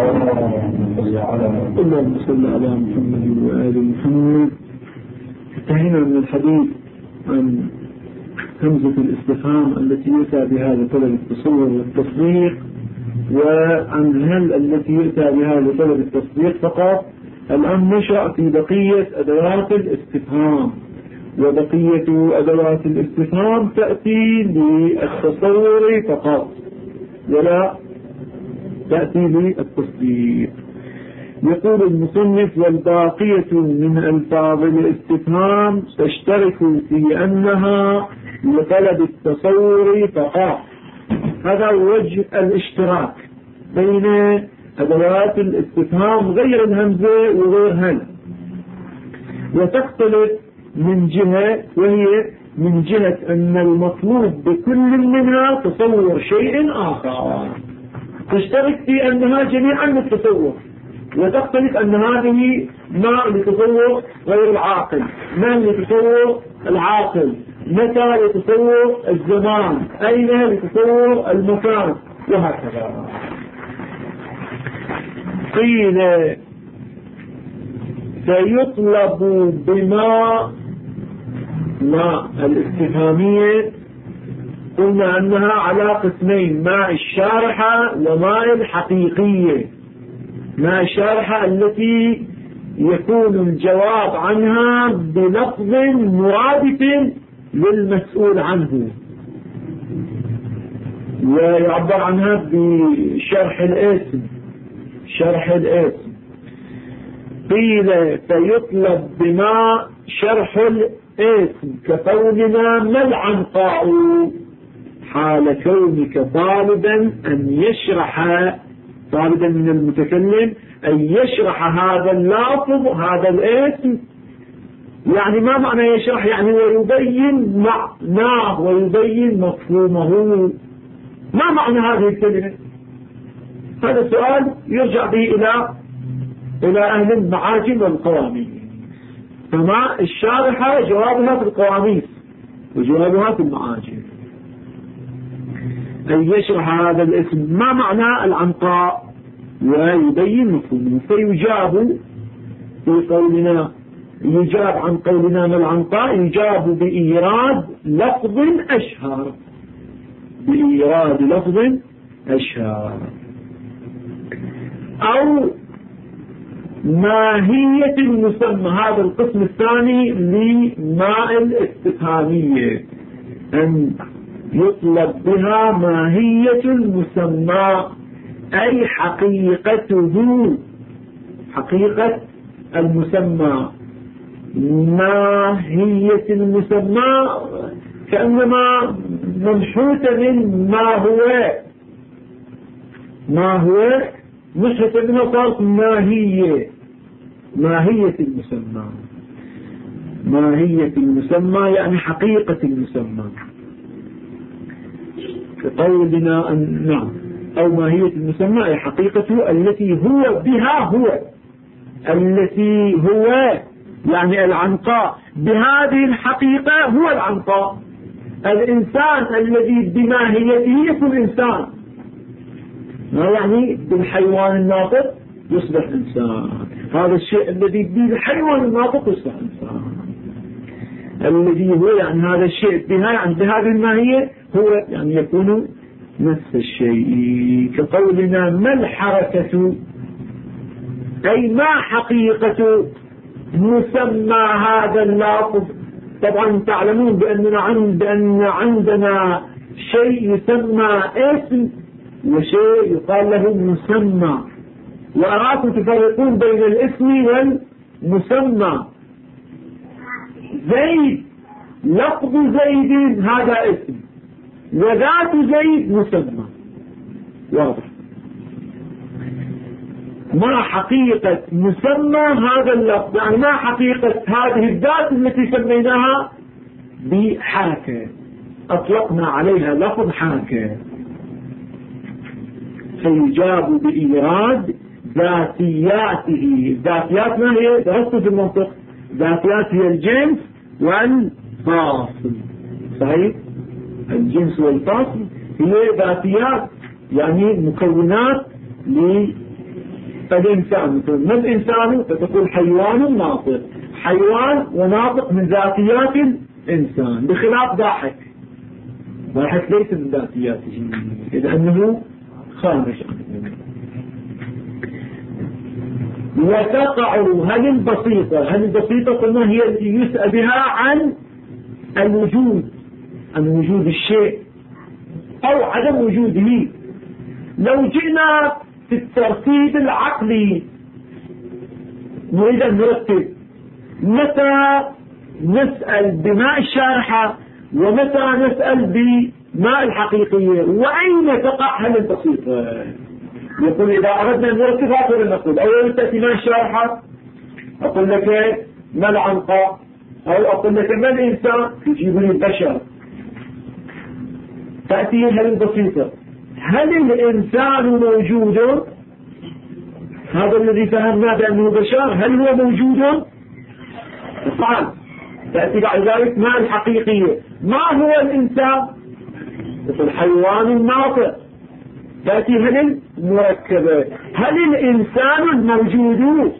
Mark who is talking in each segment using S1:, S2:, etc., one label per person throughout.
S1: اللهم صل على محمد وآل محمد. انتهينا من الحديث عن همزة الاستفهام التي يؤتى بها لطلب التصور والتصديق، وعن هل التي يؤتى بها لطلب التصديق فقط. الآن نشرع في بقية أدوات الاستفهام، وبقية أدوات الاستفهام تأتي للتصور فقط ولا تأتي للتصديق. يقول المصنف: والباقية من ألفاظ الاستفهام تشترك في أنها لطلب التصور فقط. هذا وجه الاشتراك بين أدوات الاستفهام غير الهمزة وغير هل، وتختلف من جهة، وهي من جهة أن المطلوب بكل منها تصور شيء آخر. تشترك في أنها جميعا للتصور، وتختلف أن هذه ما لتصور غير العاقل، ما لتصور العاقل، متى لتصور الزمان، أين لتصور المكان، وهكذا. قيل: سيطلب بما الاستفهامية قلنا أنها على قسمين: ماء الشارحة وماء الحقيقية. ماء الشارحة التي يكون الجواب عنها بلفظ مرادف للمسؤول عنه، ويعبر عنها بشرح الاسم، شرح الاسم. قيل: فيطلب بما شرح الاسم كقولنا ما العنقاء، حال كونك طالبا أن يشرح، طالبا من المتكلم أن يشرح هذا اللفظ هذا الاسم. يعني ما معنى يشرح؟ يعني ويبين معناه ويبين مفهومه. ما معنى هذه الكلمة؟ هذا سؤال يرجع به إلى أهل المعاجم والقواميس. فما الشارحة جوابها في القواميس وجوابها في المعاجم. أن يشرح هذا الاسم ما معنى العنقاء ويبين مفهومه. فيجاب في قولنا، يجاب عن قولنا ما العنقاء، يجاب بإيراد لفظ أشهر، بإيراد لفظ أشهر. أو ماهية المسمى، هذا القسم الثاني لماء الاستفهامية، أن يطلب بها ماهية المسمى أي حقيقته، حقيقة المسمى. ماهية المسمى كأنما منحوتة من ما هو منحوتة منها، صارت ماهية المسمى. ماهية المسمى يعني حقيقة المسمى، كقولنا أن نعم، أو ماهية المسمى أي حقيقته التي هو بها، هو التي هو يعني العنقاء، بهذه الحقيقة هو العنقاء. الإنسان الذي بماهيته يكون إنسان، ما يعني بالحيوان الناطق يصبح إنسان. هذا الشيء الذي بالحيوان الناطق يصبح إنسان، الذي هو يعني هذا الشيء بها، يعني بهذه الماهية هو يعني يكون نفس الشيء. كقولنا ما الحركة، أي ما حقيقة مسمى هذا اللفظ. طبعا تعلمون بأن عندنا شيء يسمى اسم وشيء يقال له مسمى، وأراكم تفرقون بين الاسم والمسمى. زيد، لفظ زيد هذا اسم، وذات زيد مسمى، واضح. ما حقيقة مسمى هذا اللفظ، يعني ما حقيقة هذه الذات التي سميناها بحركة، أطلقنا عليها لفظ حركة. فيجاب بإيراد ذاتياته. ذاتيات ما هي؟ درست في المنطق، ذاتيات هي الجنس والفاصل، صحيح؟ الجنس والفاصل هي ذاتيات، يعني مكونات الإنسان مثل ما الإنسان فتقول حيوان ناطق، حيوان وناطق من ذاتيات الإنسان، بخلاف ضاحك. ضاحك ليس من ذاتياته لأنه خارج عنه. وتقع هل البسيطة قلنا هي التي يسأل بها عن الوجود، عن وجود الشيء أو عدم وجوده. لو جئنا في الترتيب العقلي نريد أن نرتب متى نسأل بماء الشارحة ومتى نسأل بماء الحقيقية، وأين تقع هل البسيطة. يقول إذا أردنا أن نرتب هكذا نقول أولا تأتي ماء الشارحة، أقول لك ما العنقاء، أو أقول لك ما الإنسان، تجيبني البشر. تأتي هل البسيطة، هل الإنسان موجود؟ هذا الذي فهمنا بأنه بشر، هل هو موجود؟ طبعا تأتي بعد ذلك مع الحقيقية، ما هو الإنسان؟ مثل حيوان ناطق. تأتي هل المركبة، هل الإنسان الموجود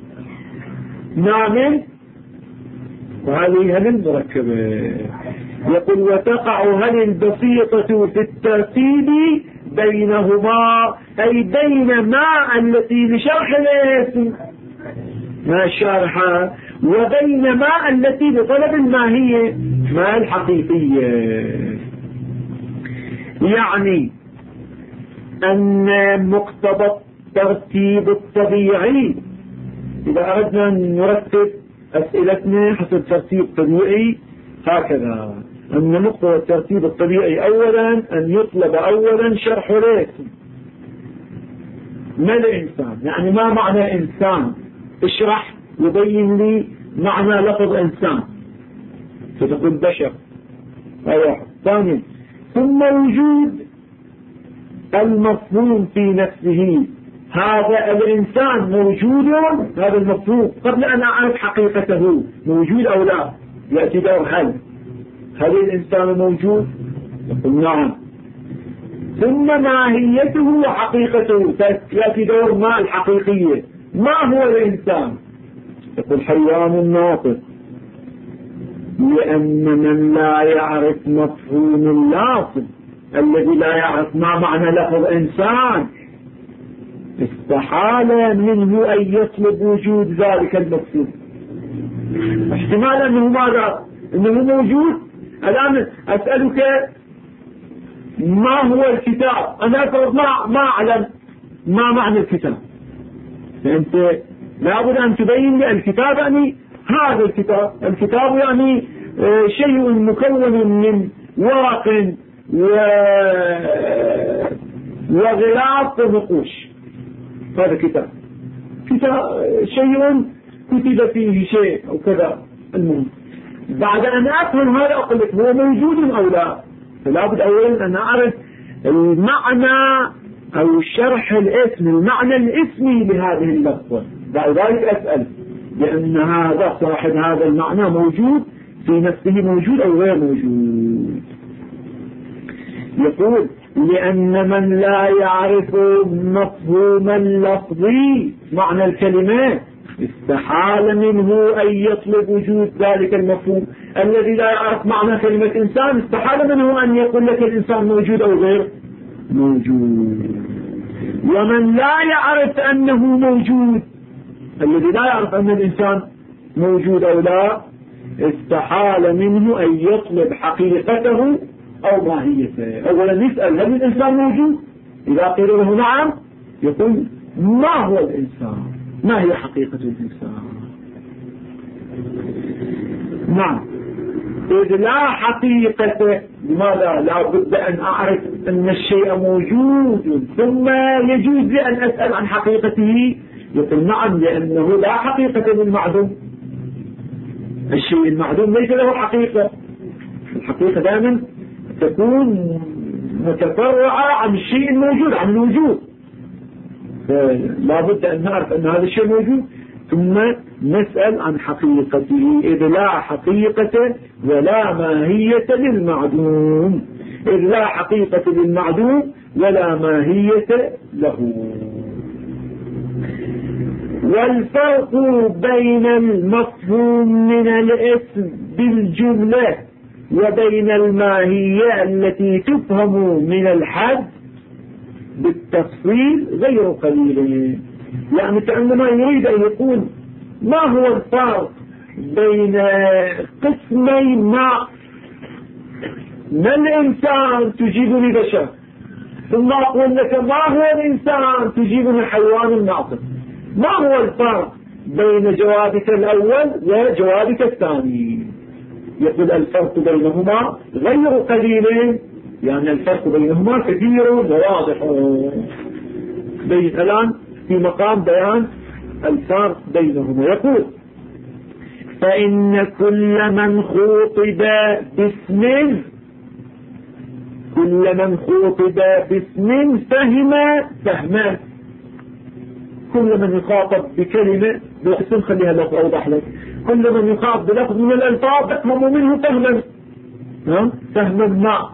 S1: نعم، وهذه هل المركبة. يقول وتقع هل البسيطة في الترتيب بينهما، أي بين ما التي لشرح الاسم ما الشارحة وبين ما التي لطلب الماهية ما الحقيقية. يعني أن مقتضى الترتيب الطبيعي، إذا أردنا أن نرتب أسئلتنا حسب ترتيب طبيعي هكذا، أن مقتضى الترتيب الطبيعي أولا أن يطلب أولا شرح الاسم. ما الإنسان؟ يعني ما معنى إنسان؟ اشرح وبين لي معنى لفظ إنسان، فتقول بشر. واحد. ثانيا ثم وجود المفهوم في نفسه، هذا الإنسان موجود، هذا المفهوم قبل أن أعرف حقيقته موجود أو لا، يأتي دور هل الإنسان موجود؟ يقول نعم. ثم ماهيته وحقيقته، يأتي دور ما الحقيقية، ما هو الإنسان؟ يقول حيوان ناطق، لأن من لا يعرف مفهوم اللافظ الذي لا يعرف ما معنى لفظ إنسان استحال منه أن يطلب وجود ذلك المفهوم. احتمال أنه ماذا؟ أنه موجود. الآن أسألك ما هو الكتاب، أنا أفرض ما أعلم ما معنى الكتاب، فأنت لابد أن تبين لي الكتاب يعني هذا الكتاب يعني شيء مكون من ورق وغلاف ونقوش، هذا كتاب شيء كتب فيه شيء أو كذا. المهم بعد أن أفهم هذا أقول لك هو موجود أو لا، فلا بد أولا أن أعرف المعنى أو شرح الاسم، المعنى الاسمي لهذه اللفظة، بعد ذلك أسأل بأن هذا صاحب هذا المعنى موجود في نفسه، موجود أو غير موجود. يقول لأن من لا يعرف مفهوم اللفظ معنى الكلمات استحال منه أن يطلب وجود ذلك المفهوم. الذي لا يعرف معنى كلمة إنسان استحال منه أن يقول لك الإنسان موجود أو غير موجود. ومن لا يعرف أنه موجود، الذي لا يعرف أن الإنسان موجود أو لا، استحال منه أن يطلب حقيقته أو ماهيته. أولا نسأل هل الإنسان موجود؟ إذا قيل له نعم يقول ما هو الإنسان، ما هي حقيقة الإنسان. نعم. إذ لا حقيقة، لماذا؟ لا بد أن أعرف أن الشيء موجود ثم يجوز لي أن أسأل عن حقيقته. يقول نعم، لأنه لا حقيقة للمعدوم. الشيء المعدوم ليس له حقيقة. الحقيقة دائما تكون متفرعة عن الشيء الموجود، عن الوجود. فلا بد أن نعرف أن هذا الشيء موجود ثم نسأل عن حقيقته. إذ لا حقيقة ولا ماهية للمعدوم، إذ لا حقيقة للمعدوم ولا ماهية له. والفرق بين المفهوم من الاسم بالجملة وبين الماهية التي تفهم من الحد بالتفصيل غير قليل. يعني كأنما يريد أن يقول ما هو الفرق بين قسمي ما الإنسان تجيبني بشر، ثم أقول لك ما هو الإنسان تجيبني حيوان ناطق. ما هو الفرق بين جوابك الأول وجوابك الثاني؟ يقول الفرق بينهما غير قليل، يعني الفرق بينهما كثير وواضح. الآن في مقام بيان الفرق بينهما يقول فإن كل من خوطب باسم فهم فهما. كل من يخاطب بكلمة باسم، خليها لك أوضح لك، كل من يخاطب بلفظ من الألفاظ يفهم منه فهما ما.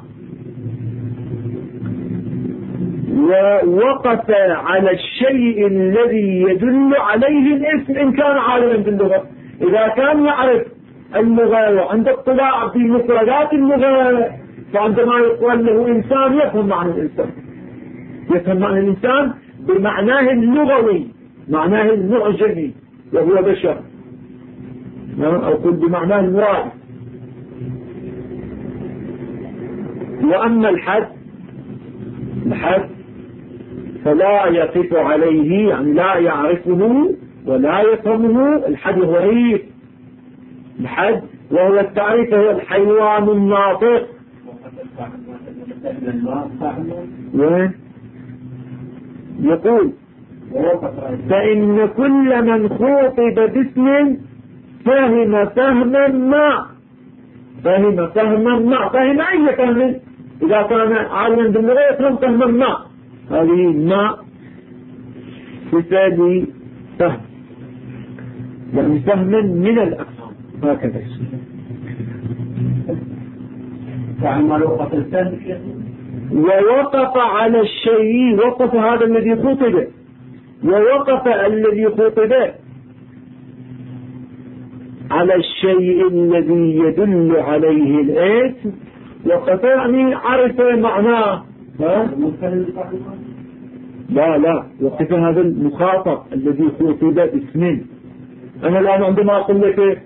S1: ووقف على الشيء الذي يدل عليه الاسم إن كان عالما باللغة. إذا كان يعرف اللغة وعنده اطلاع في مفردات اللغة، فعندما يقول له إنسان يفهم معنى الإنسان، يفهم معنى الإنسان بمعناه اللغوي، معناه المعجمي وهو بشر، أو قل بمعناه المراد. وأما الحد فلا يقف عليه، يعني لا يعرفه ولا يفهمه. الحد هو غريب، الحد وهو التعريف هو الحيوان الناطق. يقول فإن كل من خوطب باسم فهم فهما ما. فهم أي فهم؟ إذا كان عالما باللغة يفهم فهما ما. هذه ما صفة فهم، يعني فهما من الأفهام هكذا. ووقف على الشيء، وقف هذا الذي خطب، ووقف الذي خطب على الشيء الذي يدل عليه الاسم. وقف يعني عرف معناه. لا وقف هذا المخاطب الذي خطب باسم. أنا الآن عندما أقول لك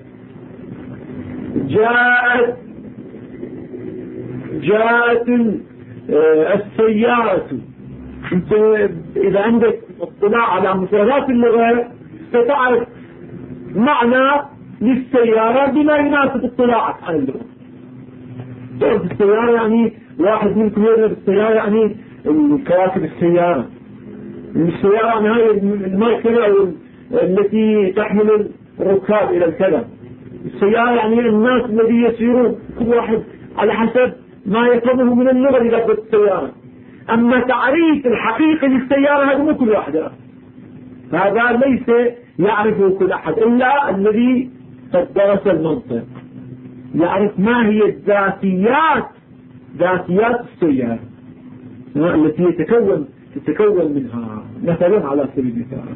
S1: جاءت السيارة، أنت إذا عندك اطلاع على مفردات اللغة ستعرف معنى للسيارة بما يناسب اطلاعك عن اللغة. تعرف السيارة يعني واحد منكم يعرف السيارة يعني الكواكب السيارة يعني هاي المركبة التي تحمل الركاب إلى الكذا. السيارة يعني الناس الذي يسيرون، كل واحد على حسب ما يفهمه من اللغة للغة السيارة. أما تعريف الحقيقي للسيارة هذا مو كل واحد، هذا ليس يعرفه كل أحد إلا الذي قد درس المنطق، يعرف ما هي ذاتيات السيارة التي تتكون منها. مثلا على سبيل المثال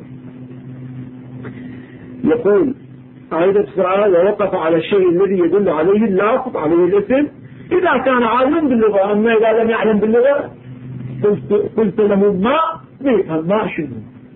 S1: يقول أيضا بسرعة ووقف على الشيء الذي يدل عليه اللافظ عليه الاسم إذا كان عالما باللغة. أما إذا لم يعلم باللغة قلت له ما بيفهم ما شنو.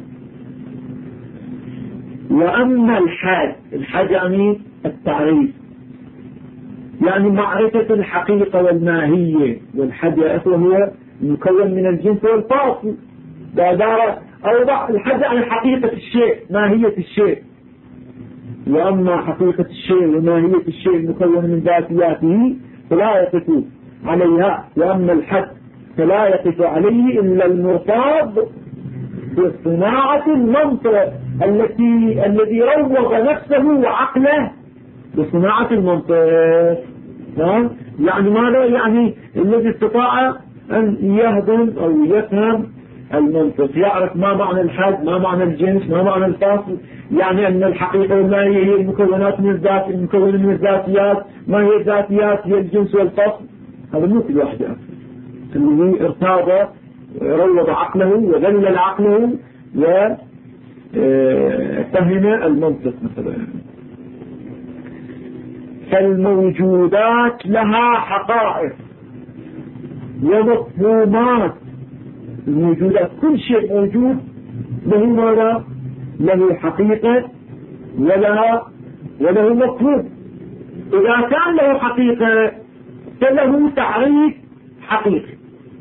S1: وأما الحد يعني التعريف، يعني معرفة الحقيقة والماهية. والحد يا أخوة هو مكون من الجنس والفاصل. أوضح الحد عن حقيقة الشيء ماهية الشيء. وأما حقيقة الشيء وماهية الشيء المكون من ذاتياته فلا يقف عليها. وأما الحد فلا يقف عليه إلا المرتاض بصناعة المنطق الذي روض نفسه وعقله بصناعة المنطق. يعني ماذا؟ يعني الذي استطاع أن يهضم أو يفهم المنطق، يعرف ما معنى الحد، ما معنى الجنس، ما معنى الفاصل، يعني أن الحقيقة والماهية هي المكونات من المكونة من الذاتيات. ما هي الذاتيات؟ هي الجنس والفاصل. هذا مو كل واحد يعرف. الذي ارتاض روض عقله وذلل عقله فهم المنطق مثلا. فالموجودات لها حقائق ومفهومات. الموجودات كل شيء موجود له ماذا؟ له حقيقة وله مفهوم. إذا كان له حقيقة فله تعريف حقيقي.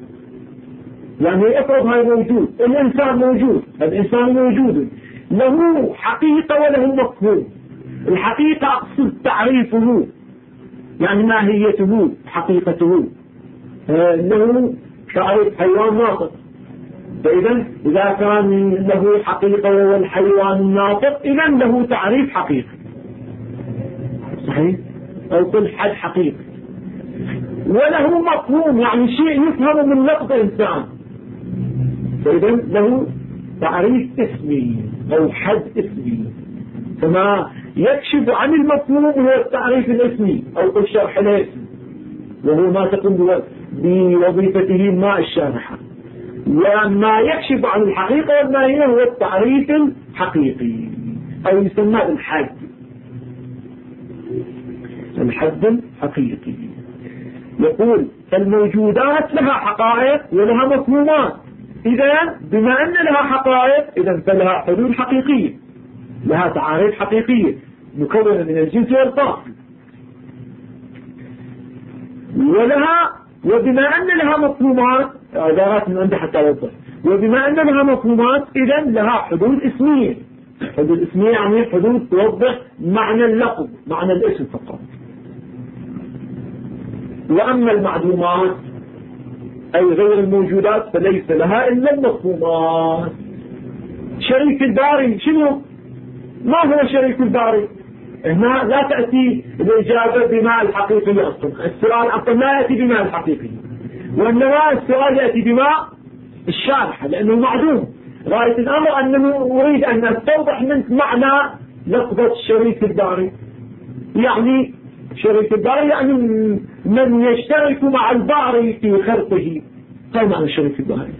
S1: يعني افرض هاي موجود، الإنسان موجود، الإنسان موجود له حقيقة وله مفهوم. الحقيقة أقصد تعريفه، يعني ماهيته حقيقته. له تعريف حيوان ناطق، فإذا إذا كان له حقيقة وهو الحيوان الناطق إذا له تعريف حقيقي، صحيح؟ أو كل حد حقيقي. وله مفهوم، يعني شيء يفهم من لفظ إنسان، فإذا له تعريف اسمي أو حد اسمي. فما يكشف عن المفهوم هو التعريف الاسمي أو الشرح الاسمي، وهو ما تقوم بوظيفته مع الشارحة. وما يكشف عن الحقيقة والماهية هو التعريف الحقيقي أو يسمى الحد الحقيقي. يقول فالموجودات لها حقائق ولها مفهومات. إذا بما أن لها حقائق إذا فلها حدود حقيقية، لها تعاريف حقيقية مكونة من الجنس والفاصل. وبما أن لها مفهومات، عبارات من عندي حتى أوضح، وبما أن لها مفهومات إذا لها حدود اسمية. حدود اسمية يعني حدود توضح معنى اللفظ، معنى الاسم فقط. وأما المعدومات أي غير الموجودات فليس لها إلا المفهومات. شريك الباري شنو؟ ما هو شريك الباري؟ هنا لا تأتي الإجابة بما الحقيقي أصلا. السؤال أصلا لا يأتي بما الحقيقي، وإنما السؤال يأتي بما الشارحة لأنه معدوم. غاية الأمر أنه أريد أن أستوضح منك معنى لفظة شريك الباري. يعني شريك الباري يعني من يشترك مع الباري في خلقه. هذا معنى شريك الباري.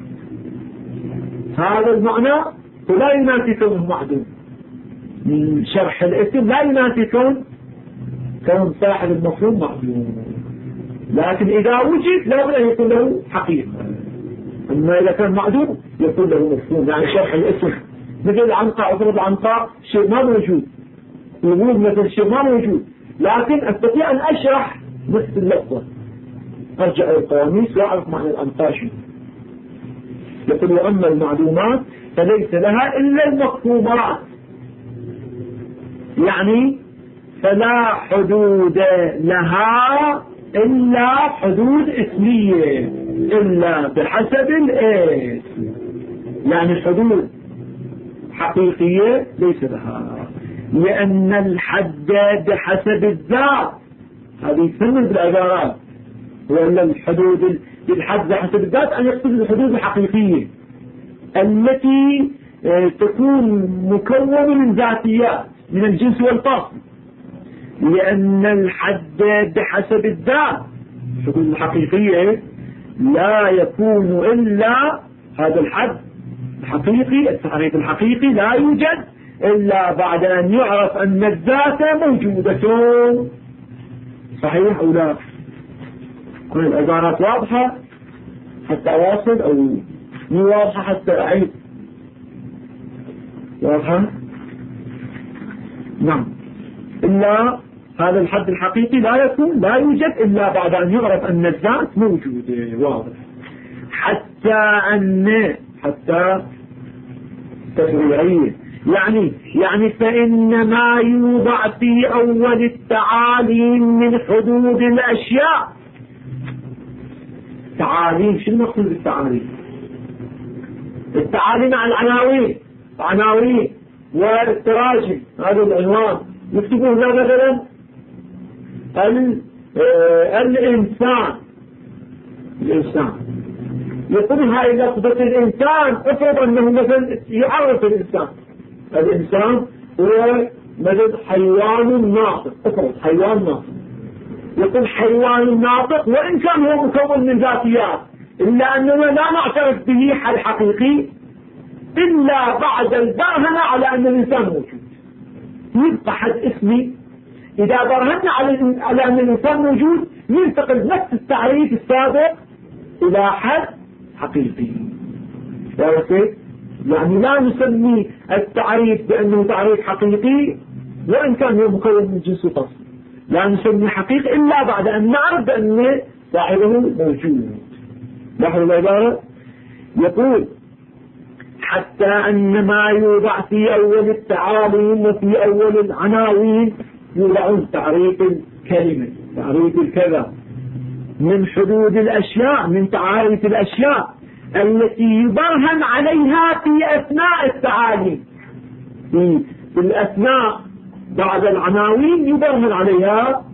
S1: هذا المعنى ولا ينافي كونه معدوم. من شرح الاسم لا ينافي كون صاحب المفهوم معدوم، لكن إذا وجد لابد أن يكون له حقيقة. أما إذا كان معدوم يكون له مفهوم. يعني شرح الاسم مثل العنقاء، أفرض العنقاء شيء ما موجود، وجود مثل شيء ما موجود، لكن أستطيع أن أشرح نفس اللفظة، أرجع إلى القواميس وأعرف معنى العنقاء شيء. يقول وأما المعدومات فليس لها إلا المفهومات، يعني فلا حدود لها إلا حدود اسمية إلا بحسب الاسم. يعني حدود حقيقية ليس لها، لأن الحد بحسب الذات. هذه يسمى بالعبارات. وأن الحدود الحد بحسب الذات أن يقصد الحدود الحقيقية التي تكون مكونة من ذاتيات من الجنس والفاصل. لأن الحد بحسب الذات الحدود الحقيقية لا يكون إلا هذا الحد الحقيقي. التعريف الحقيقي لا يوجد إلا بعد أن يعرف أن الذات موجودة. صحيح أو لا؟ كل العبارات واضحة حتى أواصل أو مو واضحة حتى أعيد؟ واضحة؟ نعم. إلا هذا الحد الحقيقي لا يوجد إلا بعد أن يعرف أن الذات موجودة. واضح. حتى تفريعية، يعني فإن ما يوضع في أول التعاليم من حدود الأشياء. تعاليم شو المقصود بالتعاليم؟ التعاليم عن عناوين والتراجم. هذا العنوان يكتبون هنا مثلا الإنسان. يقول هاي لفظة الإنسان افرض أنه مثلا يعرف الإنسان هو مثل حيوان ناطق. افرض حيوان ناطق، يقول حيوان ناطق وإن كان هو مكون من ذاتيات إلا أننا لا نعترف به حد حقيقي إلا بعد البرهنة على أن الإنسان موجود. يبقى حد اسمي إذا برهنا على أن الإنسان موجود ينتقل نفس التعريف السابق إلى حد حقيقي. يعني لا نسمي التعريف بأنه تعريف حقيقي وإن كان هو مكون من جنس فصل، لا نسمي حقيقي إلا بعد أن نعرف بأن صاحبه موجود. لاحظوا العبارة، يقول حتى أن ما يوضع في أول التعاليم وفي أول العناوين يوضعون تعريف الكلمة، تعريف الكذا، من حدود الأشياء، من تعاريف الأشياء التي يبرهن عليها في أثناء التعاليم. في الأثناء بعد العناوين يبرهن عليها،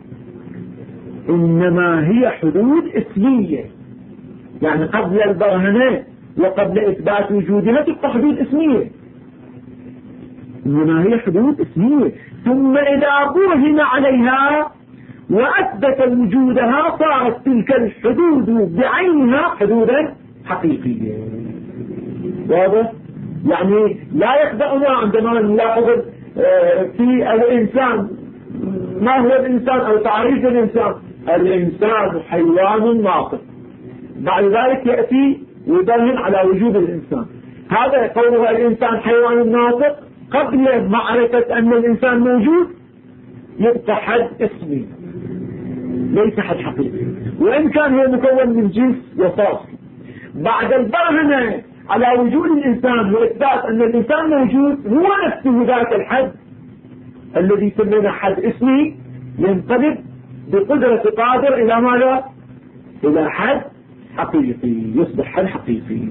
S1: إنما هي حدود اسمية، يعني قبل البرهنة وقبل إثبات وجودها تبقى حدود اسمية، إنما هي حدود اسمية. ثم إذا برهن عليها وأثبت وجودها صارت تلك الحدود بعينها حدودا حقيقية. واضح؟ يعني لا يخدعنا عندما نلاحظ في الإنسان ما هو الإنسان أو تعريف الإنسان. الإنسان حيوان ناطق، بعد ذلك يأتي ويبرهن على وجود الإنسان. هذا قوله الإنسان حيوان ناطق قبل معرفة أن الإنسان موجود يبقى حد اسمي ليس حد حقيقي، وإن كان هو مكون من جنس وفاصل. بعد البرهنة على وجود الإنسان وإثبات أن الإنسان موجود هو نفسه ذاك الحد الذي سمينا حد اسمي ينقلب بقدرة قادر إلى ماذا؟ إلى حد حقيقي، يصبح حد حقيقي.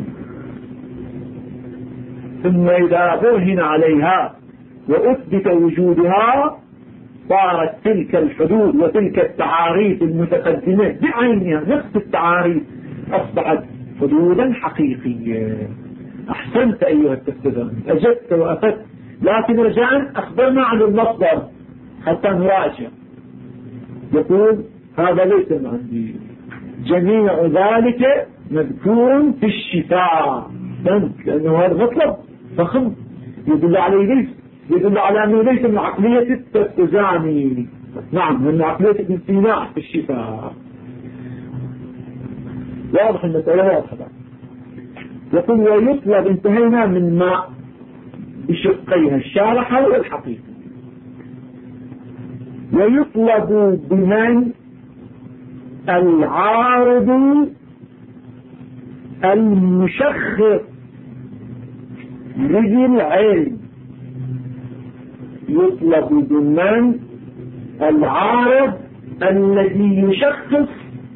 S1: ثم إذا برهن عليها وأثبت وجودها صارت تلك الحدود وتلك التعاريف المتقدمة بعينها نفس التعاريف أصبحت حدودا حقيقية. أحسنت أيها التستاذ، أجبت وأفدت، لكن رجاء أخبرنا عن المصدر حتى نراجع. يقول هذا ليس من عندي، جميع ذلك مذكور في الشفاء، لأنه هذا مطلب فخم يدل عليه ليس، يدل على أنه ليس من عقلية التزامي، نعم من عقلية الامتناع في الشفاء. واضح المسألة واضحة. يقول ويطلب، انتهينا من ما بشقيها الشارحة والحقيقة. ويطلب بمن العارض المشخص للعلم، يطلب بمن العارض الذي يشخص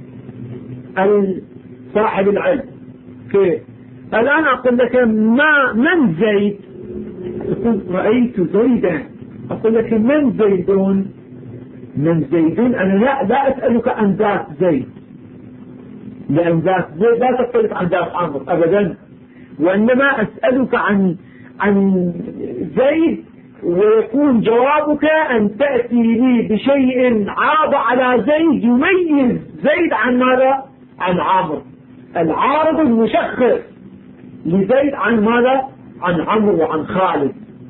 S1: صاحب العلم. كيف؟ الآن أقول لك من زيد؟ أقول رأيت زيدا، أقول لك من زيدون؟ من زيدون أنا لا أسألك عن ذات زيد، لأن ذات زيد لا تختلف عن ذات عمرو أبدا، وإنما أسألك عن زيد، ويكون جوابك أن تأتي لي بشيء عاب على زيد يميز زيد عن ماذا؟ عن عمرو. العارض المشخص لزيد عن ماذا؟ عن عمرو وعن خالد.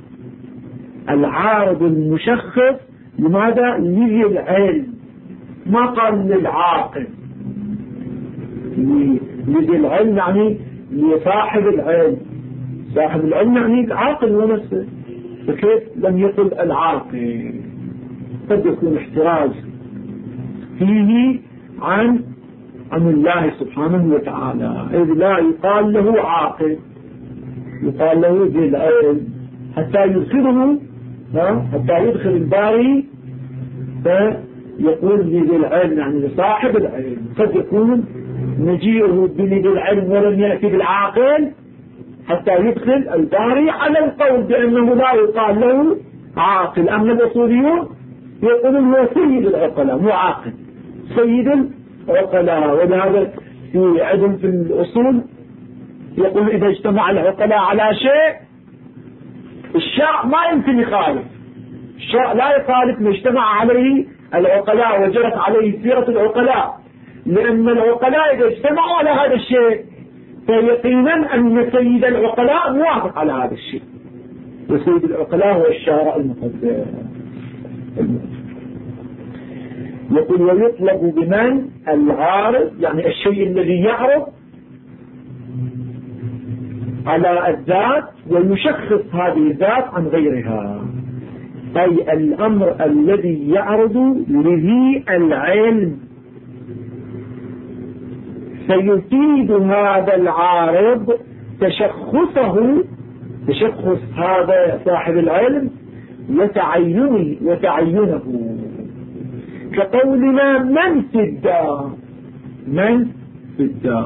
S1: العارض المشخص لماذا؟ لذي العلم، ما قال للعاقل. لذي العلم يعني لصاحب العلم، صاحب العلم يعني العاقل ونفسه، فكيف لم يقل العاقل؟ قد يكون احتراز فيه عن الله سبحانه وتعالى، إذ لا يقال له عاقل، يقال له ذي العلم حتى يدخله، حتى يدخل الباري فيقول ذي العلم يعني لصاحب العلم. قد يكون مجيئه بذي العلم ولم يأتي بالعاقل حتى يدخل الباري على القول بأنه لا يقال له عاقل. أما الأصوليون يقولون هو سيد العقلاء مو عاقل، سيد العقلاء. ولهذا في عدم في الأصول يقول إذا اجتمع العقلاء على شيء الشرع ما يمكن يخالف، الشرع لا يخالف ما اجتمع عليه العقلاء وجرت عليه سيرة العقلاء، لأن العقلاء إذا اجتمعوا على هذا الشيء فيقينا أن سيد العقلاء موافق على هذا الشيء، وسيد العقلاء هو الشارع المقدس. يقول ويطلب بمن العارض، يعني الشيء الذي يعرض على الذات ويشخص هذه الذات عن غيرها، أي الأمر الذي يعرض لذي العلم، فيفيد هذا العارض تشخصه، تشخص هذا صاحب العلم وتعينه، كقولنا من في الدار، من في الدار،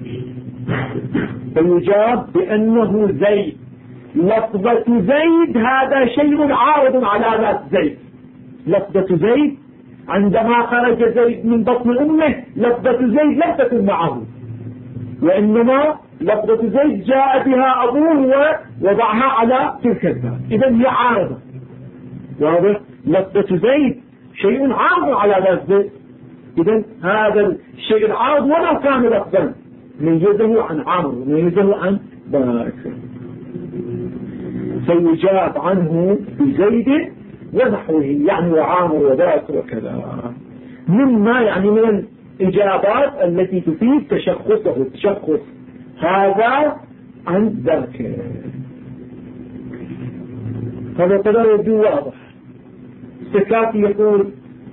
S1: فيجاب بأنه زيد. لفظة زيد هذا شيء عارض على ذات زيد. لفظة زيد عندما خرج زيد من بطن أمه لفظة زيد لم تكن معه، وإنما لفظة زيد جاء بها أبوه ووضعها على تلك الذات، إذن هي عارضة. واضح؟ لفظة زيد شيء عارض على ذات زيد، إذن هذا الشيء العارض ولو كان لفظا ميزه عن عامر، ميزه عن بارك، فيجاب عنه بزيد ونحوه، يعني وعامر وذاك وكذا، مما يعني من الإجابات التي تفيد تشخصه، تشخص هذا عن ذاك. هذا قدر يبدو واضح. السكاتي يقول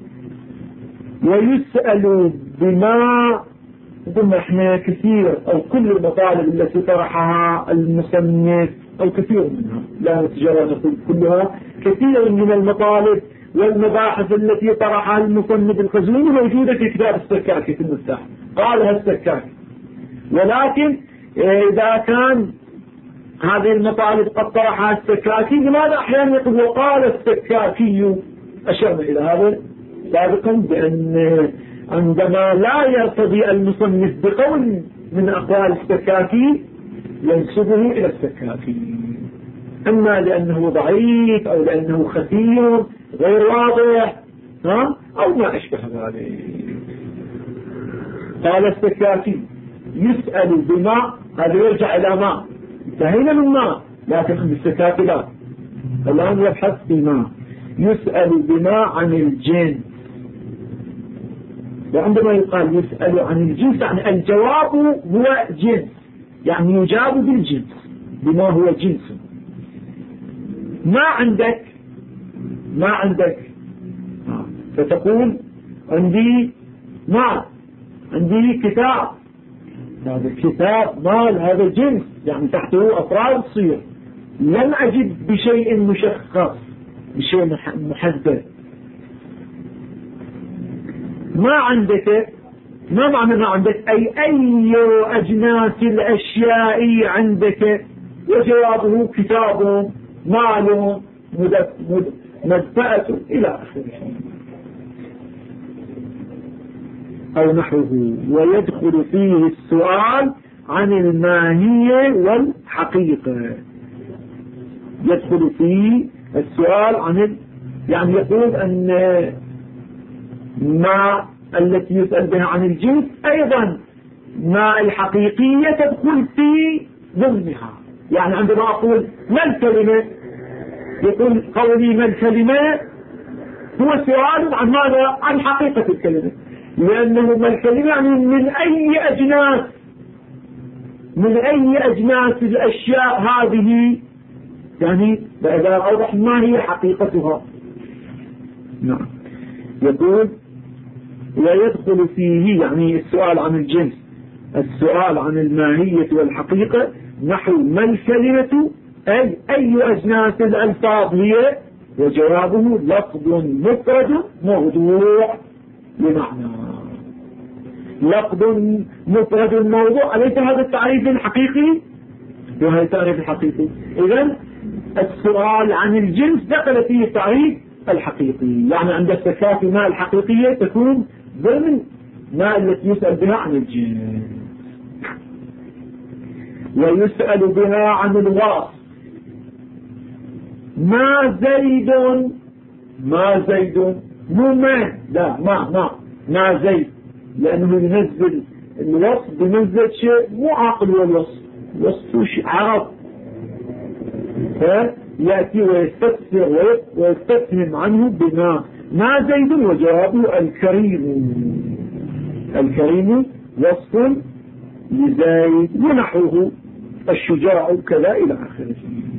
S1: ويسأل بما، قلنا احنا كثير او كل المطالب التي طرحها المصنف او كثير منها، لا نتجرأ نقول كلها، كثير من المطالب والمباحث التي طرحها المصنف القزويني موجودة في كتاب السكاكي في المفتاح، قالها السكاكي. ولكن اذا كان هذه المطالب قد طرحها السكاكي، لماذا احيانا يقول وقال السكاكي؟ اشرنا الى هذا سابقا بان عندما لا يرتضي المصنف بقول من أقوال السكاكي ينسبه إلى السكاكي، إما لأنه ضعيف أو لأنه خفيف غير واضح أو ما أشبه ذلك. قال السكاكي يسأل بما، هذا يرجع إلى ما، انتهينا من ما، لكن عند السكاكي لا، الآن يبحث بما، يسأل بما عن الجن. وعندما يقال يسأل عن الجنس يعني الجواب هو جنس، يعني يجاب بالجنس بما هو جنس. ما عندك فتقول عندي مال، عندي كتاب، هذا الكتاب مال، هذا جنس يعني تحته أفراد تصير. لم أجد بشيء مشخص، بشيء محدد. ما عندك، ما معنى ما عندك؟ أي أجناس الأشياء عندك، وجوابه كتاب، مال، مدفأة إلى آخره أو نحوه. ويدخل فيه السؤال عن الماهية والحقيقة، يدخل فيه السؤال عن يعني يقول أن ما التي يسأل بها عن الجنس أيضا ما الحقيقية تدخل في ضمنها. يعني عندما أقول ما الكلمة، يقول قولي ما الكلمة هو سؤال عن ماذا؟ عن حقيقة الكلمة، لأنه ما الكلمة يعني من أي أجناس الأشياء هذه، يعني إذا أوضح ما هي حقيقتها. نعم. يقول ويدخل فيه يعني السؤال عن الجنس، السؤال عن الماهية والحقيقة، نحو ما الكلمة أي أجناس الألفاظ هي، وجوابه لفظ مفرد موضوع بمعنى، لفظ مفرد موضوع. أليس هذا التعريف الحقيقي؟ وهذا التعريف الحقيقي. إذن السؤال عن الجنس دخل فيه التعريف الحقيقي، يعني عند السكاكي ما الحقيقية تكون ضمن ما التي يسأل بها عن الجنس. ويسأل بها عن الوصف، ما زيد مو ما، لا ما زيد، لأنه ينزل الوصف بمنزلة شيء مو عاقل هو الوصف شيء عرض، فيأتي ويستفسر ويستفهم عنه بما ما زيد وجوابه الكريم. الكريم وصف لزيد ونحوه الشجاع كذا إلى آخره.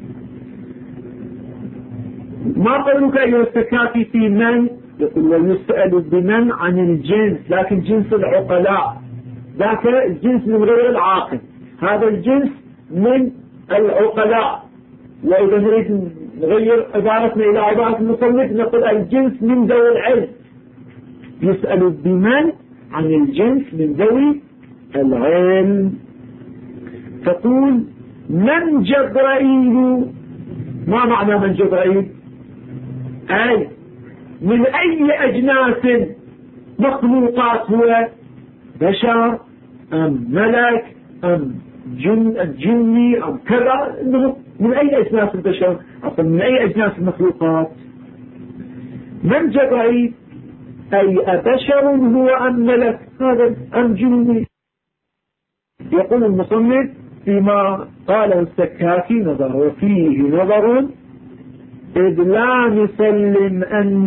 S1: ما قولك أيها السكاتي في من؟ يقول ويسأل بمن عن الجنس، لكن جنس العقلاء ذاك الجنس من غير العاقل، هذا الجنس من العقلاء. وإذا نريد نغير عبارتنا إلى عبارة المصنف نقول الجنس من ذوي العلم. يسأل بمن عن الجنس من ذوي العلم. تقول من جبرائيل؟ ما معنى من جبرائيل؟ أي من أي أجناس مخلوقات هو؟ بشر أم ملك أم جني أم كذا؟ من أي أجناس البشر؟ أصلا من أي أجناس المخلوقات؟ من جبرائيل؟ أي أبشر هو أم ملك هذا أم جني؟ يقول المصنف فيما قاله السكاكي نظر وفيه نظر، إذ لا نسلم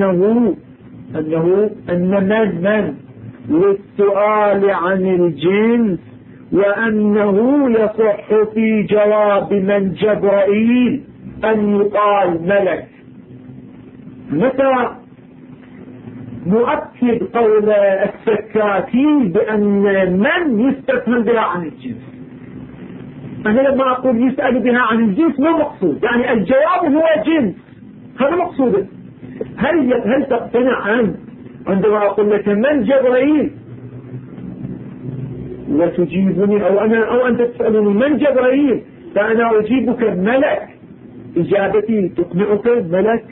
S1: أن من للسؤال عن الجنس، وأنه يصح في جواب من جبرائيل أن يقال ملك. متى نؤكد قول السكاكي بأن من يستفهم بها عن الجنس؟ أنا لما أقول يسأل بها عن الجنس ما مقصود، يعني الجواب هو جنس، هذا مقصوده. هل تقتنع عندما أقول لك من جبرائيل وتجيبني أو أنت تسألني من جبرائيل فأنا أجيبك ملك، إجابتي تقنعك ملك؟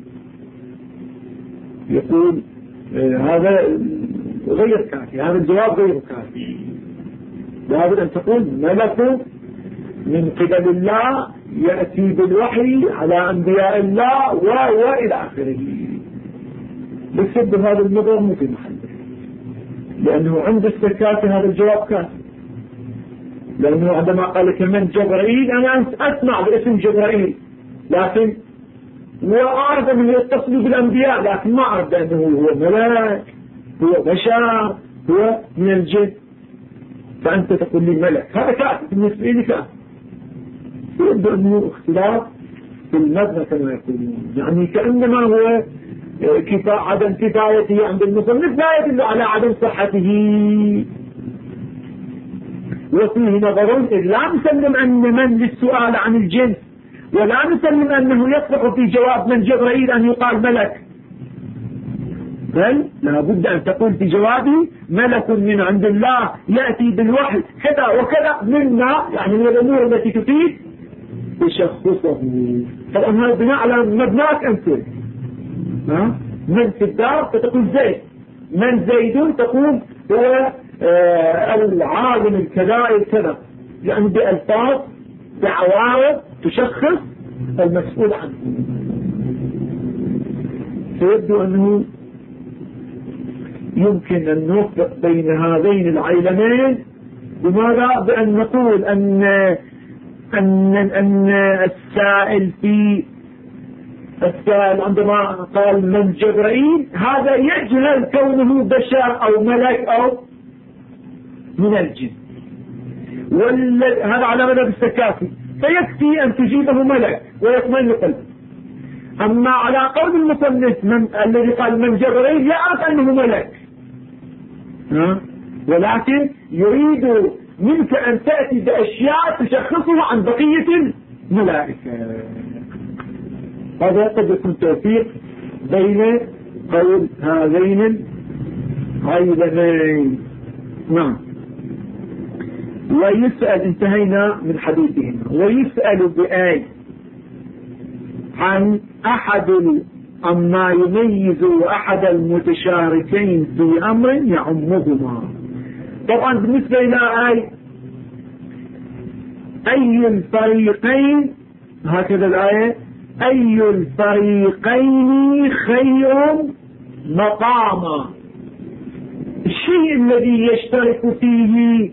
S1: يقول هذا غير كافي، هذا الجواب غير كافي، لابد أن تقول ملك من قبل الله يأتي بالوحي على أنبياء الله وإلى آخره. بسبب هذا النظر مو في محله، لأنه عند السكاتي هذا الجواب كافي، لأنه عندما قال لك من جبرائيل أنا أسمع باسم جبرائيل، لكن وأعرف أنه يتصل بالأنبياء، لكن ما أعرف أنه هو ملك، هو بشر، هو من الجن، فأنت تقول لي ملك، هذا كافي بالنسبة لي كافي. يبدو أنه اختلاف في المبنى كما يقولون، يعني كأنما هو عدم كفايته عند المصنف لا يدل على عدم صحته. وفيه نظر إذ لا نسلم أن من للسؤال عن الجنس، ولا نسلم أنه يصلح في جواب من جبرائيل أن يقال ملك، بل لا بد أن تقول في جوابه ملك من عند الله يأتي بالوحي كذا وكذا منا، يعني من الأمور التي تفيد تشخصه. طبعا هذا بناء على مبناك أنت، من في الدار فتقول زيد، من زيد تقول هو العالم الكذا كذا، يعني بألفاظ بعوارض تشخص المسؤول عنه. فيبدو أنه يمكن أن نوفق بين هذين العيلمين. بماذا؟ بأن نقول أن السائل عندما قال من جبرائيل هذا يجهل كونه بشر أو ملك أو من الجن، هذا على مذهب السكاتي، فيكفي أن تجيبه ملك ويطمئن قلبه. أما على قول المصنف الذي قال من جبرائيل يعرف أنه ملك، ولكن يريد منك أن تأتي بأشياء تشخصه عن بقية الملائكة. هذا قد يكون توفيق بين قول هذين العيلمين. نعم. ويسأل، انتهينا من حديثهم، ويسأل بآية عن أحد أما يميز أحد المتشاركين في أمر يعمهما. طبعا بالنسبة إلى أي الفريقين، هكذا الآية، أي الفريقين خير مقاما. الشيء الذي يشترك فيه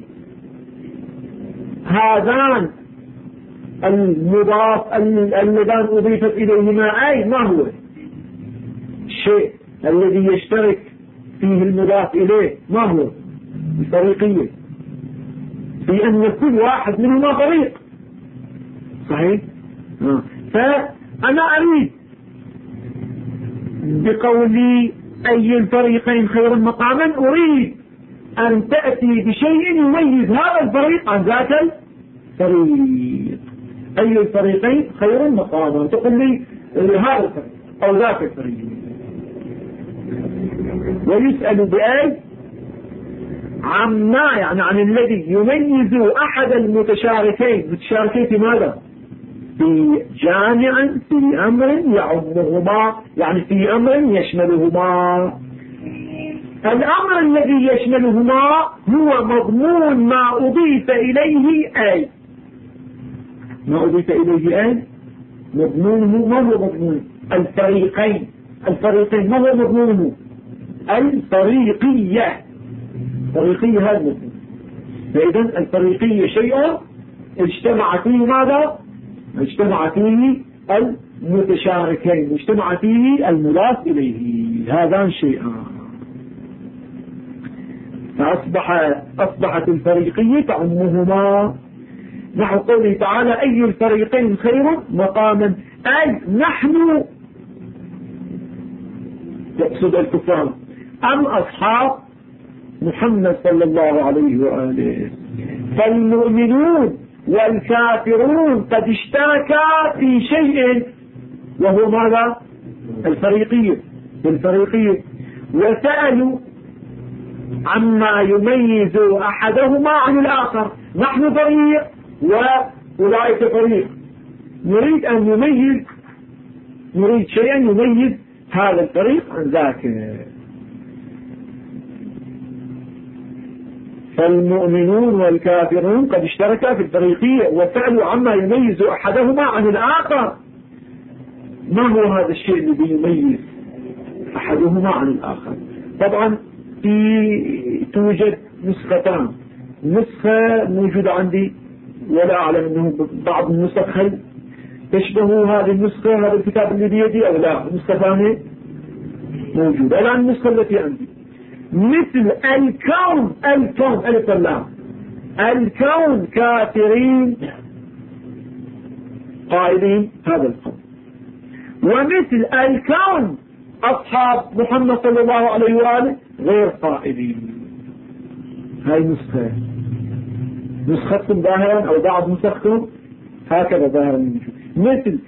S1: هذان المضاف اللذان أضيفت إليهما أي ما هو الشيء الذي يشترك فيه المضاف إليه ما هو الفريقية في أن كل واحد منهما فريق صحيح فأنا أريد بقولي أي الفريقين خير مقاما أريد أن تأتي بشيء يميز هذا الفريق عن ذاك الفريق. أي الفريقين خير مقاما تقول لي هذا الفريق أو ذاك الفريق. ويسأل بأي عما يعني عن الذي يميز أحد المتشاركين. متشاركين في ماذا؟ في جامع في أمر يعمهما يعني في أمر يشملهما. الأمر الذي يشملهما هو مضمون ما أضيف إليه أي ما أضيف إليه أي مضمونه. ما هو مضمون الفريقين ما هو مضمونه الفريقية هذا مضمون. فإذا الفريقية شيء اجتمع فيه ماذا؟ اجتمع فيه المتشاركين اجتمع فيه المضاف إليه هذان شيئان. فأصبحت الفريقية تعمهما نحو قوله تعالى أي الفريقين خير مقاما أي نحن يقصد الكفار أم أصحاب محمد صلى الله عليه وآله. فالمؤمنون والكافرون قد اشتركا في شيء وهو ماذا؟ الفريقية وسألوا عما يميز أحدهما عن الآخر. نحن فريق وأولئك فريق نريد أن نريد شيئا يميز هذا الفريق عن ذاك. فالمؤمنون والكافرون قد اشتركا في الفريقية وسألوا عما يميز أحدهما عن الآخر. ما هو هذا الشيء الذي يميز أحدهما عن الآخر؟ طبعا توجد نسختان. نسخة موجودة عندي ولا أعلم أنه بعض النسخ هل تشبه هذه النسخة هذا الكتاب اللي بيدي أو لا. نسخة ثانية موجودة. الآن النسخة التي عندي مثل الكون ألف اللام الكون كافرين قائلين هذا القول. ومثل الكون أصحاب محمد صلى الله عليه وآله غير قائلين. هاي نسختكم ظاهرا أو بعض نسختكم هكذا ظاهرا. مثل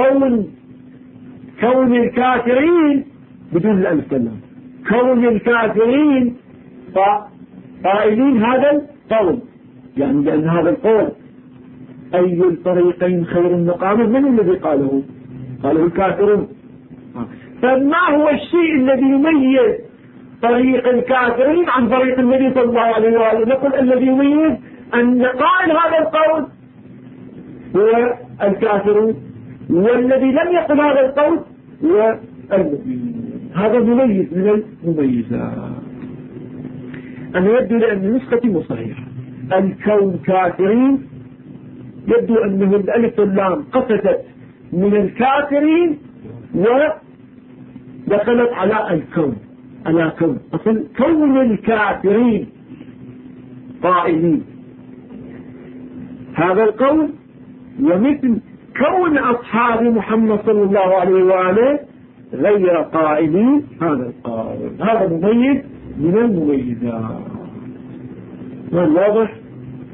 S1: كون الكافرين بدون الألف واللام كون الكافرين قائلين هذا القول يعني لأن هذا القول أي الفريقين خير مقاما من الذي قاله الكافرون. فما هو الشيء الذي يميز طريق الكافرين عن طريق النبي صلى الله عليه وآله؟ نقول الذي يميز أن قائل هذا القول هو الكافرون والذي لم يقل هذا القول هو المؤمنون. هذا مميز من المميزات. أنا يبدو لأن نسختي صحيحة. الكون كافرين يبدو أنه الألف واللام قصدت من الكافرين ودخلت على الكون أصل كون الكافرين قائلين هذا القول. ومثل كون أصحاب محمد صلى الله عليه وآله غير قائلين هذا القول. هذا مميز من المميزات. واضح؟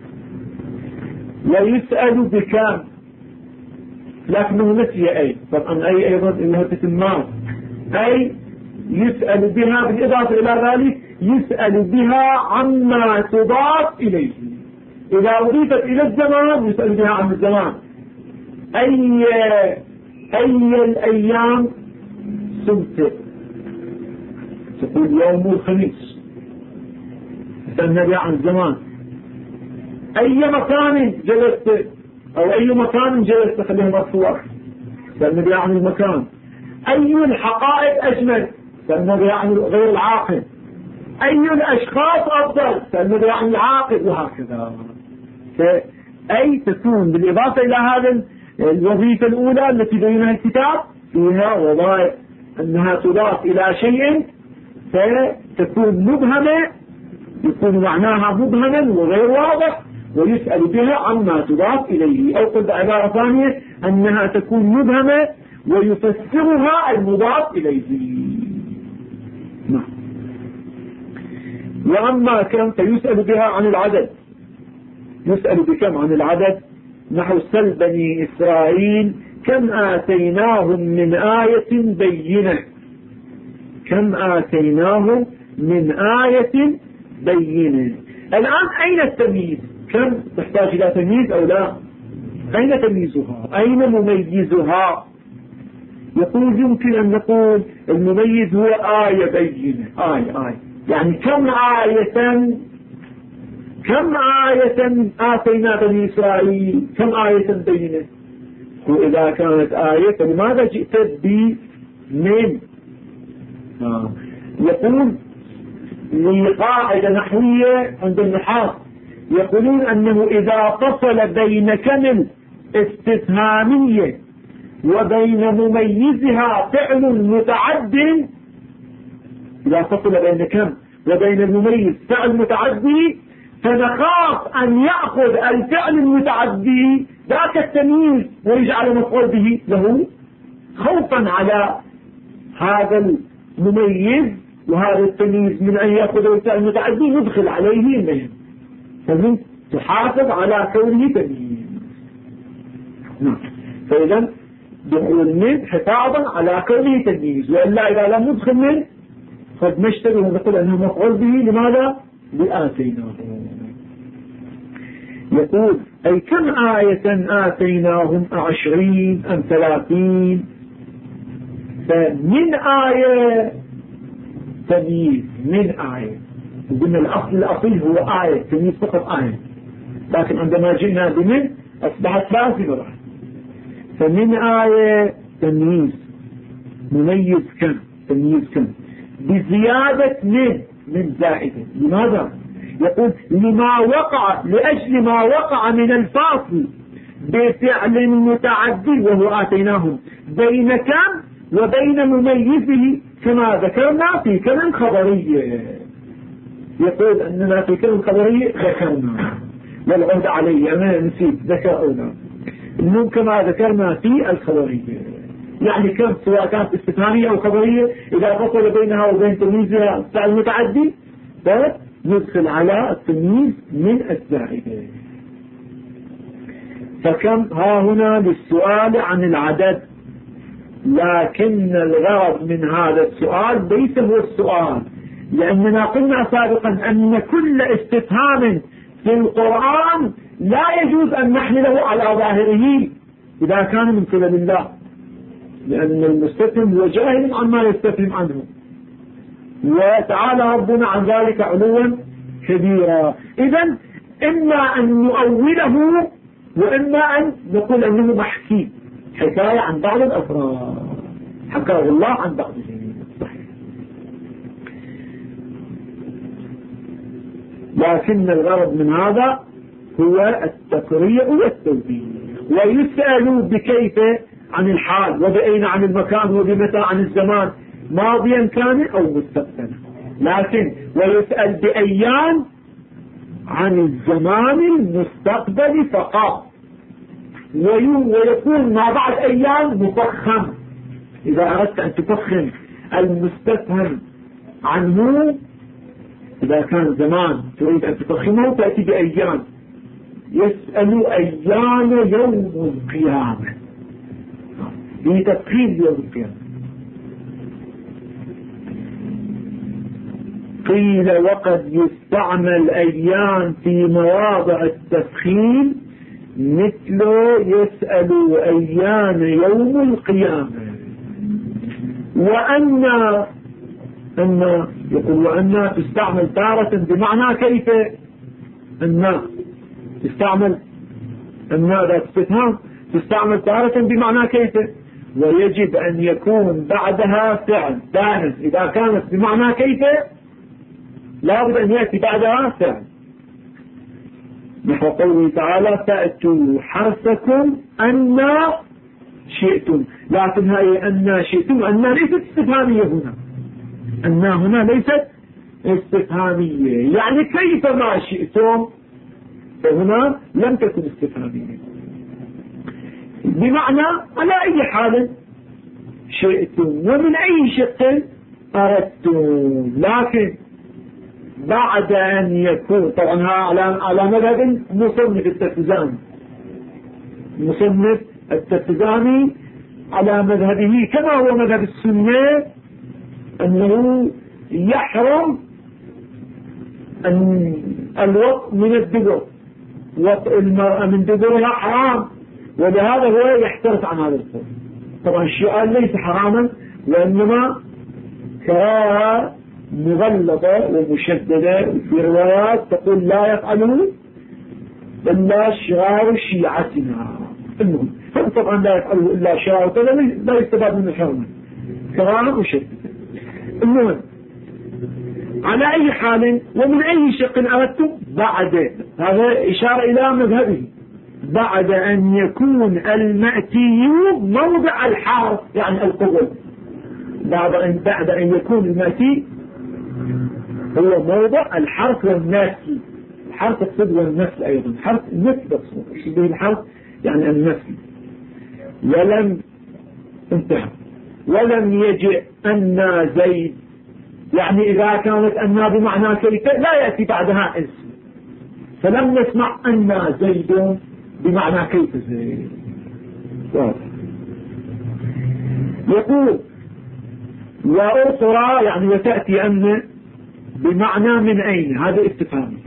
S1: ويسأل بكام لكنه نسي أي. طبعا أي أيضا إنها تتمام. أي يسأل بها بالإضافة إلى ذلك يسأل بها عما تضاف إليه. إذا أضيفت إلى الزمان يسأل بها عن الزمان. أي الأيام سبت تقول يوم الخميس يسأل بها عن الزمان. أي مكان جلست أو أي مكان جلست خليها مرفوع يسأل بها عن المكان. أي الحقائق أجمل يسأل بها عن غير العاقل. أي الأشخاص أفضل؟ فالمدعو عن العاقل، وهكذا. أي تكون بالإضافة إلى هذا الوظيفة الأولى التي بينها الكتاب فيها وظائف أنها تضاف إلى شيء فتكون مبهمة، يكون معناها مبهما وغير واضح، ويسأل بها عما تضاف إليه، أو قل بعبارة ثانية أنها تكون مبهمة ويفسرها المضاف إليه. وأما كم فيسأل بها عن العدد، يسأل بكم عن العدد، نحو سل بني إسرائيل كم آتيناهم من آية بينة، كم آتيناهم من آية بينة. الآن أين التمييز؟ كم تحتاج إلى تمييز أو لا؟ أين تمييزها؟ أين مميزها؟ يقول يمكن أن نقول المميز هو آية بينة، آية يعني كم آية آتينا بني إسرائيل، كم آية بينة. وإذا كانت آية فلماذا جئت بمن؟ يقول لقاعدة نحوية عند النحاة يقولون أنه إذا فصل بين كم استفهامية وبين مميزها فعل متعد، إذا فصل بين كم وبين المميز فعل متعدي، فنخاف أن يأخذ الفعل المتعدي ذاك التمييز ويجعل مفعول به له، خوفا على هذا المميز وهذا التمييز من أن يأخذ الفعل المتعدي يدخل عليه منه، فمن تحافظ على كونه تمييز. فإذا دخول من حفاظا على كونه تمييز، وإلا إذا لم ندخل من قد نشتري ونقول أنه مفعول به. لماذا؟ لآتيناه. يقول أي كم آية آتيناهم 20 أم 30؟ فمن آية تمييز، من آية، قلنا الأصل هو آية، تمييز فقط آية، لكن عندما جئنا بمن أصبحت لازمة. فمن آية تمييز، مميز كم، تمييز كم بزيادة من زائدة. لماذا؟ يقول لما وقع، لأجل ما وقع من الفاصل بفعل متعدي وهو آتيناهم بين كم وبين مميزه، كما ذكرنا في كلمة خبرية. يقول أننا في كلمة خبرية ذكرنا والعهد عليه، أنا نسيت ذكرنا إنهم كما ذكرنا في الخبرية، يعني كم سواء كانت استفهامية أو خبرية إذا فصل بينها وبين تمييزها فعل متعدي فندخل على التمييز من الزائدة. فكم ها هنا للسؤال عن العدد، لكن الغرض من هذا السؤال ليس هو السؤال، لأننا قلنا سابقا أن كل استفهام في القرآن لا يجوز أن نحمله على ظاهره إذا كان من قبل الله، لأن المستفهم هو جاهل عما يستفهم عنه، وتعالى ربنا عن ذلك علوا كبيرا. إذن إما أن نؤوله وإما أن نقول أنه محكي، حكاية عن بعض الأفراد حكاه الله عن بعضهم. لكن الغرض من هذا هو التقريع والتوبيخ. ويسأل بكيف عن الحال، وبأين عن المكان، وبمتى عن الزمان، ماضيا كان أو مستقبلا، لكن ويسأل بأيان عن الزمان المستقبل فقط، ويكون ما بعد أيام مفخم. إذا أردت أن تفخم المستفهم عنه، إذا كان زمان تريد أن تفخمه تأتي بأيام. يسأل أيان يوم القيامة، في تفخيم يوم القيامة. قيل وقد يستعمل أيام في مواضع التفخيم، مثل يسأل أيان يوم القيامة. يقول وأن تستعمل تارة بمعنى كيف، أن تستعمل أن ذات استفهام تستعمل تارة بمعنى كيف، ويجب أن يكون بعدها فعل ثالث إذا كانت بمعنى كيف لا بد أن يأتي بعدها فعل، نحو قوله تعالى فأتوا حرثكم أن شئتم. لكن هاي أن شئتم أن ليست استفهامية هنا، أن هنا ليست استفهامية، يعني كيف ما شئتم، فهنا لم تكن استفهامية، بمعنى على أي حال شئتم ومن أي شق أردتم. لكن بعد أن يكون، طبعا على مذهب مصنف التفزاني، مصنف التفزاني على مذهبه كما هو مذهب السنة أنه يحرم الوطء من الدبر، وطء المرأة من دبرها حرام، ولهذا هو يحترس عن هذا القول. طبعا الشيء ليس حراما، وإنما كراهة مغلظة ومشددة، في روايات تقول لا يفعله إلا شرار شيعتنا. المهم هم طبعا لا يفعله إلا شرار كذا، لا يستفاد من الحرمة، كراهة مشددة. المهم على أي حال ومن أي شق أردتم، بعد، هذا إشارة إلى مذهبه، بعد أن يكون المأتي موضع الحرف، يعني القبول، بعد أن يكون المأتي هو موضع الحرف والنفي. الحرف الصد والنفي أيضا، حرف النفي بصد به الحرف يعني النفي. ولم انتهى ولم يجئ أن زيد، يعني إذا كانت أن بمعنى كيف لا يأتي بعدها اسم، فلم نسمع أن زيد بمعنى كيف زيد. يقول وأخرى يعني وتأتي أن بمعنى من أين، هذا استفهامي.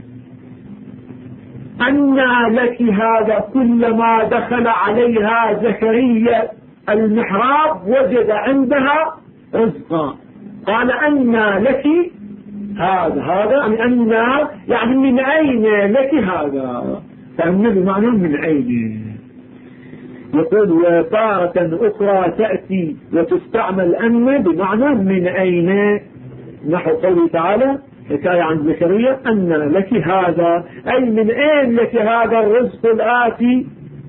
S1: أن لك هذا كلما دخل عليها زكريا المحراب وجد عندها رزقا. قال أن لك هذا يعني من أين لك هذا، فأن بمعنى من أين. يقول وتارة أخرى تأتي وتستعمل أن بمعنى من أين، نحو قوله تعالى حكاية عن زكريا أن لك هذا، أي من أين لك هذا الرزق الآتي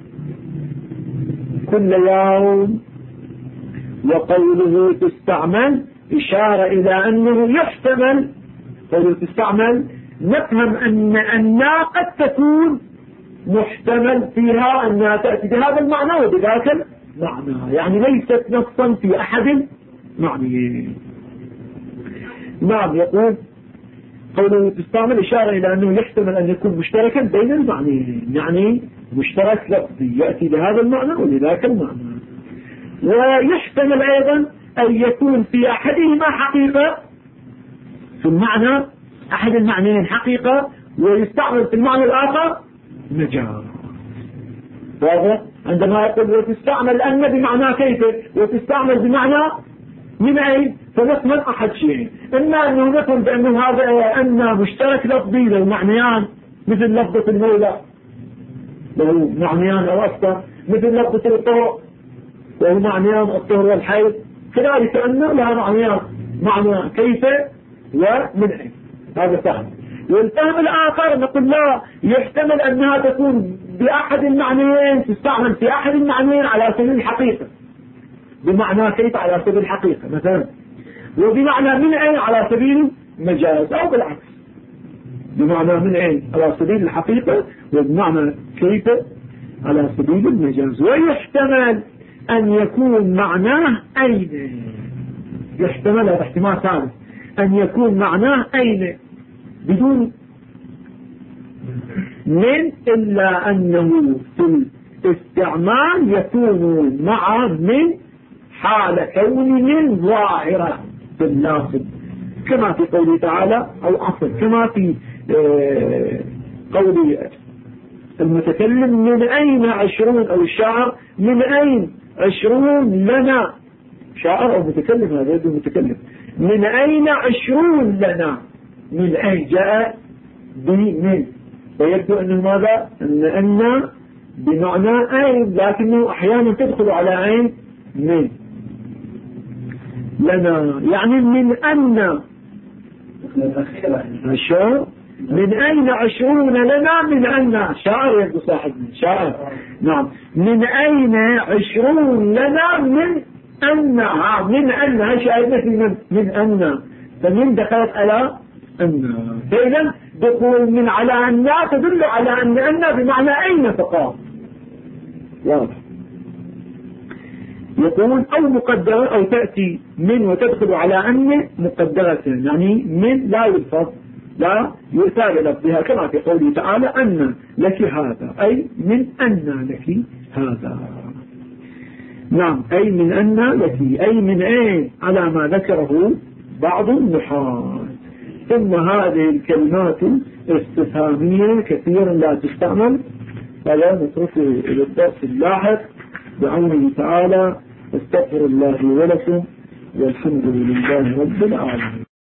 S1: كل يوم. وقوله تستعمل إشارة إلى أنه يحتمل، قوله تستعمل نفهم أن قد تكون محتمل فيها أنها تأتي بهذا المعنى وبذاك المعنى، يعني ليست نصا في أحد معنيين. نعم. يقول قوله تستعمل إشارة إلى أنه يحتمل أن يكون مشتركا بين المعنيين، يعني مشترك لفظي يأتي بهذا المعنى وبذاك المعنى. ويحتمل أيضا أن يكون في أحدهما حقيقة، في المعنى أحد المعنيين حقيقة، ويستعمل في المعنى الآخر مجاز. واضح؟ عندما يقول وتستعمل أن بمعنى كيف وتستعمل بمعنى من أين، فنفهم أحد شيء، إما أنه نفهم بأنه هذا أن مشترك لفظي له معنيان، مثل لفظة المولى له معنيان أو أكثر، مثل لفظة الطهر له معنيان الطهر والحيض، كذلك أن لها معنيان، معنى كيف ومن أين، هذا فهم. والفهم الآخر نقول لا، يحتمل أنها تكون بأحد المعنيين، تستعمل في أحد المعنيين على سبيل الحقيقة، بمعنى كيف على سبيل الحقيقة مثلا، وبمعنى من أين على سبيل المجاز، أو بالعكس بمعنى من أين على سبيل الحقيقة وبمعنى كيف على سبيل المجاز. ويحتمل أن يكون معناه أين، يحتمل هذا احتمال ثالث، أن يكون معناه أين بدون من، إلا أنه في الاستعمال يكون مع من حال كون من ظاهرة في الناصب، كما في قوله تعالى، أو عفوا كما في قول المتكلم من أين 20 أو الشاعر من أين 20 لنا، شاعر أو متكلم، هذا يد المتكلم، من أين 20 لنا، من أين جاء بمن، ويبدو أنه ماذا أن بمعنى أين، لكنه أحيانا تدخل على أين من لنا، يعني من أن شو من أين 20 لنا من أن شاعر يبدو صاحبنا شاعر نعم من أين 20 لنا من أن شاهدنا من أن فمن دخلت على أن فإذا دخول من على أن تدل على أن بمعنى أين فقط واضح. يقول أو مقدرة أو تأتي من وتدخل على أن مقدرة يعني من لا يلفظ لا يؤتى بلفظها كما في قوله تعالى أن لك هذا أي من أن لك هذا نعم أي من أن لك أي من أين على ما ذكره بعض النحاة. ثم هذه الكلمات استفهامية كثيرا لا تستعمل فلا نتركه إلى الدرس اللاحق بعونه تعالى. استغفر الله ولكم والحمد لله رب العالمين.